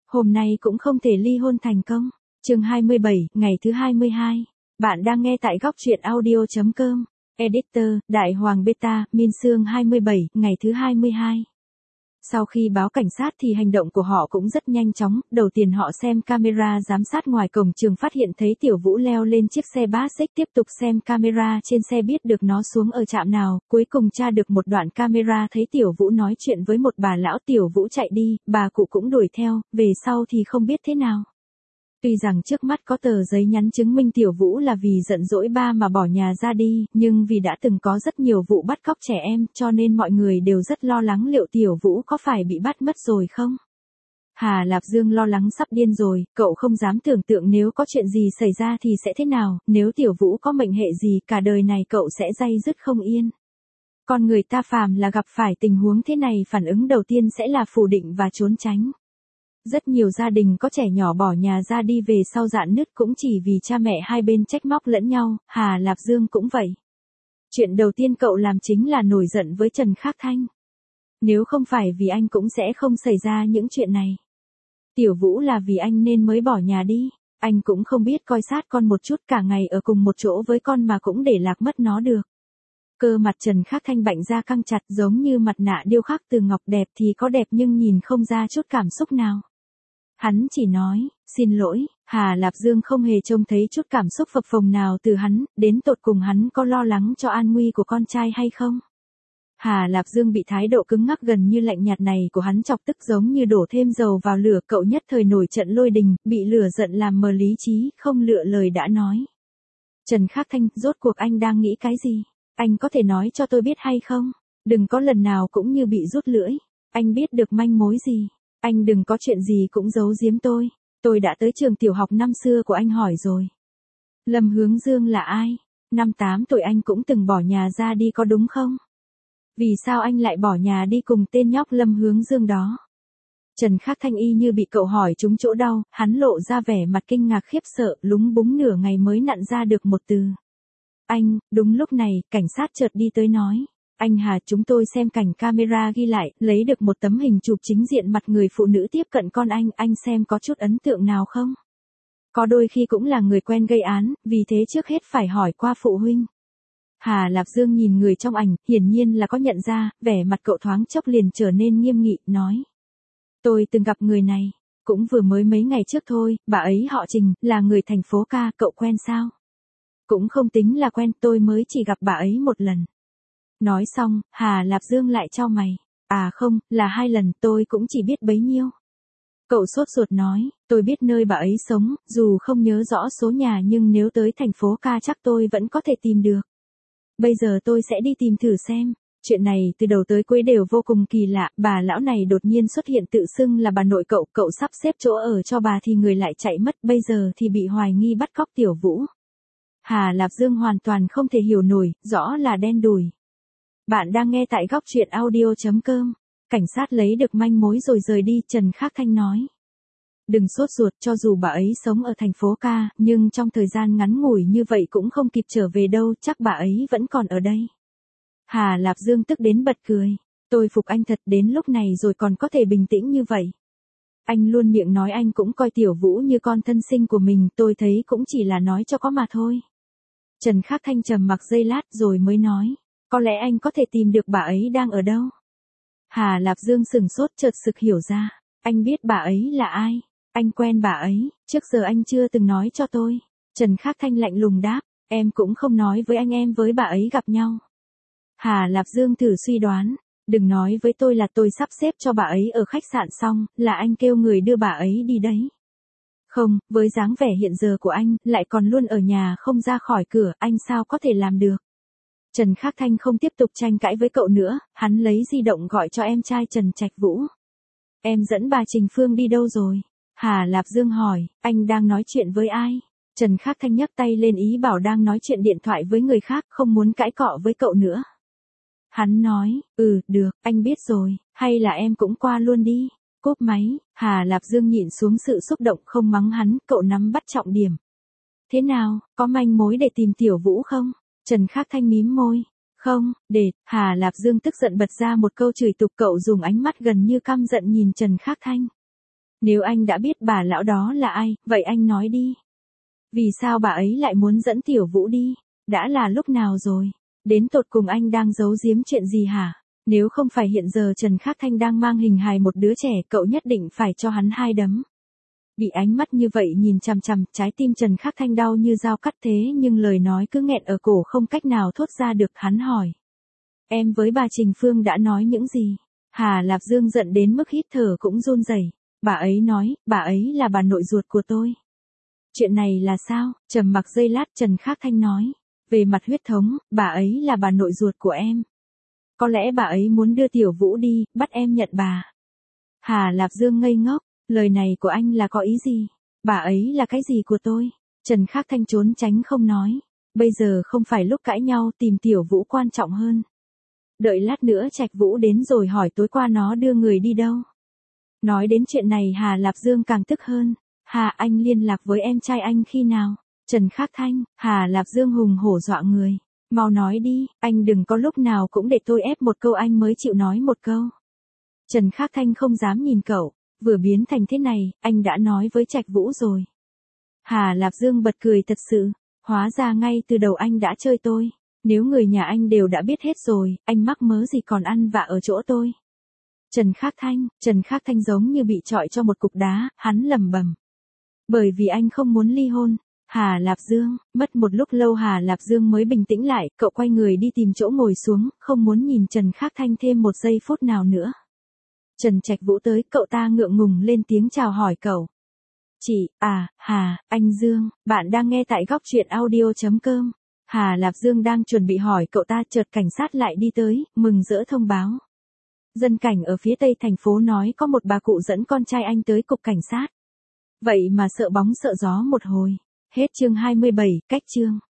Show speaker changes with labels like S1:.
S1: Hôm nay cũng không thể ly hôn thành công. Chương 27, ngày thứ 22. Bạn đang nghe tại góc truyện audio.com. Editor, Đại Hoàng Beta, Min Sương 27, ngày thứ 22. Sau khi báo cảnh sát thì hành động của họ cũng rất nhanh chóng. Đầu tiên họ xem camera giám sát ngoài cổng trường phát hiện thấy Tiểu Vũ leo lên chiếc xe bus, tiếp tục xem camera trên xe biết được nó xuống ở trạm nào. Cuối cùng tra được một đoạn camera thấy Tiểu Vũ nói chuyện với một bà lão. Tiểu Vũ chạy đi, bà cụ cũng đuổi theo, về sau thì không biết thế nào. Tuy rằng trước mắt có tờ giấy nhắn chứng minh Tiểu Vũ là vì giận dỗi ba mà bỏ nhà ra đi, nhưng vì đã từng có rất nhiều vụ bắt cóc trẻ em, cho nên mọi người đều rất lo lắng liệu Tiểu Vũ có phải bị bắt mất rồi không. Hà Lạp Dương lo lắng sắp điên rồi, cậu không dám tưởng tượng nếu có chuyện gì xảy ra thì sẽ thế nào, nếu Tiểu Vũ có mệnh hệ gì cả đời này cậu sẽ day dứt không yên. Con người ta phàm là gặp phải tình huống thế này phản ứng đầu tiên sẽ là phủ định và trốn tránh. Rất nhiều gia đình có trẻ nhỏ bỏ nhà ra đi về sau rạn nứt cũng chỉ vì cha mẹ hai bên trách móc lẫn nhau, Hà Lạp Dương cũng vậy. Chuyện đầu tiên cậu làm chính là nổi giận với Trần Khắc Thanh. Nếu không phải vì anh cũng sẽ không xảy ra những chuyện này. Tiểu Vũ là vì anh nên mới bỏ nhà đi, anh cũng không biết coi sát con một chút, cả ngày ở cùng một chỗ với con mà cũng để lạc mất nó được. Cơ mặt Trần Khắc Thanh bạnh ra căng chặt giống như mặt nạ điêu khắc từ ngọc, đẹp thì có đẹp nhưng nhìn không ra chút cảm xúc nào. Hắn chỉ nói, xin lỗi. Hà Lạp Dương không hề trông thấy chút cảm xúc phập phồng nào từ hắn, đến tột cùng hắn có lo lắng cho an nguy của con trai hay không? Hà Lạp Dương bị thái độ cứng ngắc gần như lạnh nhạt này của hắn chọc tức giống như đổ thêm dầu vào lửa, cậu nhất thời nổi trận lôi đình, bị lửa giận làm mờ lý trí, không lựa lời đã nói. Trần Khắc Thanh, rốt cuộc anh đang nghĩ cái gì? Anh có thể nói cho tôi biết hay không? Đừng có lần nào cũng như bị rút lưỡi. Anh biết được manh mối gì? Anh đừng có chuyện gì cũng giấu giếm tôi. Tôi đã tới trường tiểu học năm xưa của anh hỏi rồi. Lâm Hướng Dương là ai? Năm 8 tuổi anh cũng từng bỏ nhà ra đi có đúng không? Vì sao anh lại bỏ nhà đi cùng tên nhóc Lâm Hướng Dương đó? Trần Khắc Thanh y như bị cậu hỏi trúng chỗ đau, hắn lộ ra vẻ mặt kinh ngạc khiếp sợ, lúng búng nửa ngày mới nặn ra được một từ. Anh, đúng lúc này, cảnh sát chợt đi tới nói. Anh Hà, chúng tôi xem cảnh camera ghi lại, lấy được một tấm hình chụp chính diện mặt người phụ nữ tiếp cận con anh xem có chút ấn tượng nào không? Có đôi khi cũng là người quen gây án, vì thế trước hết phải hỏi qua phụ huynh. Hà Lạp Dương nhìn người trong ảnh, hiển nhiên là có nhận ra, vẻ mặt cậu thoáng chốc liền trở nên nghiêm nghị, nói. Tôi từng gặp người này, cũng vừa mới mấy ngày trước thôi, bà ấy họ Trình, là người thành phố Ca, cậu quen sao? Cũng không tính là quen, tôi mới chỉ gặp bà ấy một lần. Nói xong, Hà Lạp Dương lại chau mày. À không, là 2 lần, tôi cũng chỉ biết bấy nhiêu. Cậu sốt ruột nói, tôi biết nơi bà ấy sống, dù không nhớ rõ số nhà nhưng nếu tới thành phố Ca chắc tôi vẫn có thể tìm được. Bây giờ tôi sẽ đi tìm thử xem. Chuyện này từ đầu tới cuối đều vô cùng kỳ lạ, bà lão này đột nhiên xuất hiện tự xưng là bà nội cậu sắp xếp chỗ ở cho bà thì người lại chạy mất, bây giờ thì bị hoài nghi bắt cóc Tiểu Vũ. Hà Lạp Dương hoàn toàn không thể hiểu nổi, rõ là đen đủi. Bạn đang nghe tại góc truyện audio.com. Cảnh sát lấy được manh mối rồi rời đi, Trần Khắc Thanh nói. Đừng sốt ruột, cho dù bà ấy sống ở thành phố Ca, nhưng trong thời gian ngắn ngủi như vậy cũng không kịp trở về đâu, chắc bà ấy vẫn còn ở đây. Hà Lạp Dương tức đến bật cười. Tôi phục anh thật, đến lúc này rồi còn có thể bình tĩnh như vậy. Anh luôn miệng nói anh cũng coi Tiểu Vũ như con thân sinh của mình, tôi thấy cũng chỉ là nói cho có mà thôi. Trần Khắc Thanh trầm mặc giây lát rồi mới nói. Có lẽ anh có thể tìm được bà ấy đang ở đâu. Hà Lạp Dương sừng sốt chợt sực hiểu ra. Anh biết bà ấy là ai? Anh quen bà ấy, trước giờ anh chưa từng nói cho tôi. Trần Khắc Thanh lạnh lùng đáp. Em cũng không nói với anh em với bà ấy gặp nhau. Hà Lạp Dương thử suy đoán. Đừng nói với tôi là tôi sắp xếp cho bà ấy ở khách sạn xong, là anh kêu người đưa bà ấy đi đấy. Không, với dáng vẻ hiện giờ của anh, lại còn luôn ở nhà không ra khỏi cửa, anh sao có thể làm được. Trần Khắc Thanh không tiếp tục tranh cãi với cậu nữa, hắn lấy di động gọi cho em trai Trần Trạch Vũ. Em dẫn bà Trình Phương đi đâu rồi? Hà Lạp Dương hỏi, anh đang nói chuyện với ai? Trần Khắc Thanh nhấc tay lên ý bảo đang nói chuyện điện thoại với người khác, không muốn cãi cọ với cậu nữa. Hắn nói, được, anh biết rồi, hay là em cũng qua luôn đi. Cúp máy, Hà Lạp Dương nhịn xuống sự xúc động không mắng hắn, cậu nắm bắt trọng điểm. Thế nào, có manh mối để tìm Tiểu Vũ không? Trần Khắc Thanh mím môi. Không, Hà Lạp Dương tức giận bật ra một câu chửi tục, cậu dùng ánh mắt gần như căm giận nhìn Trần Khắc Thanh. Nếu anh đã biết bà lão đó là ai, vậy anh nói đi. Vì sao bà ấy lại muốn dẫn Tiểu Vũ đi? Đã là lúc nào rồi? Đến tột cùng anh đang giấu giếm chuyện gì hả? Nếu không phải hiện giờ Trần Khắc Thanh đang mang hình hài một đứa trẻ, cậu nhất định phải cho hắn 2 đấm. Bị ánh mắt như vậy nhìn chằm chằm, trái tim Trần Khắc Thanh đau như dao cắt thế nhưng lời nói cứ nghẹn ở cổ không cách nào thốt ra được. Hắn hỏi. Em với bà Trình Phương đã nói những gì? Hà Lạp Dương giận đến mức hít thở cũng run rẩy. Bà ấy nói, bà ấy là bà nội ruột của tôi. Chuyện này là sao? Trầm mặc giây lát Trần Khắc Thanh nói. Về mặt huyết thống, bà ấy là bà nội ruột của em. Có lẽ bà ấy muốn đưa Tiểu Vũ đi, bắt em nhận bà. Hà Lạp Dương ngây ngốc, lời này của anh là có ý gì? Bà ấy là cái gì của tôi? Trần Khắc Thanh trốn tránh không nói. Bây giờ không phải lúc cãi nhau, tìm Tiểu Vũ quan trọng hơn. Đợi lát nữa Trạch Vũ đến rồi hỏi tối qua nó đưa người đi đâu. Nói đến chuyện này Hà Lạp Dương càng tức hơn. Hà, anh liên lạc với em trai anh khi nào? Trần Khắc Thanh. Hà Lạp Dương hùng hổ dọa người. Mau nói đi, anh đừng có lúc nào cũng để tôi ép một câu anh mới chịu nói một câu. Trần Khắc Thanh không dám nhìn cậu, vừa biến thành thế này, anh đã nói với Trạch Vũ rồi. Hà Lạp Dương bật cười thật sự, hóa ra ngay từ đầu anh đã chơi tôi, nếu người nhà anh đều đã biết hết rồi, anh mắc mớ gì còn ăn vạ ở chỗ tôi. Trần Khắc Thanh giống như bị trọi cho một cục đá, hắn lẩm bẩm. Bởi vì anh không muốn ly hôn. Hà Lạp Dương, mất một lúc lâu Hà Lạp Dương mới bình tĩnh lại, cậu quay người đi tìm chỗ ngồi xuống, không muốn nhìn Trần Khắc Thanh thêm một giây phút nào nữa. Trần Trạch Vũ tới, cậu ta ngượng ngùng lên tiếng chào hỏi cậu. Chị, Hà, anh Dương, bạn đang nghe tại góc truyện audio.com. Hà Lạp Dương đang chuẩn bị hỏi cậu ta chợt cảnh sát lại đi tới, mừng rỡ thông báo. Dân cảnh ở phía tây thành phố nói có một bà cụ dẫn con trai anh tới cục cảnh sát. Vậy mà sợ bóng sợ gió một hồi. Hết chương 27, cách chương.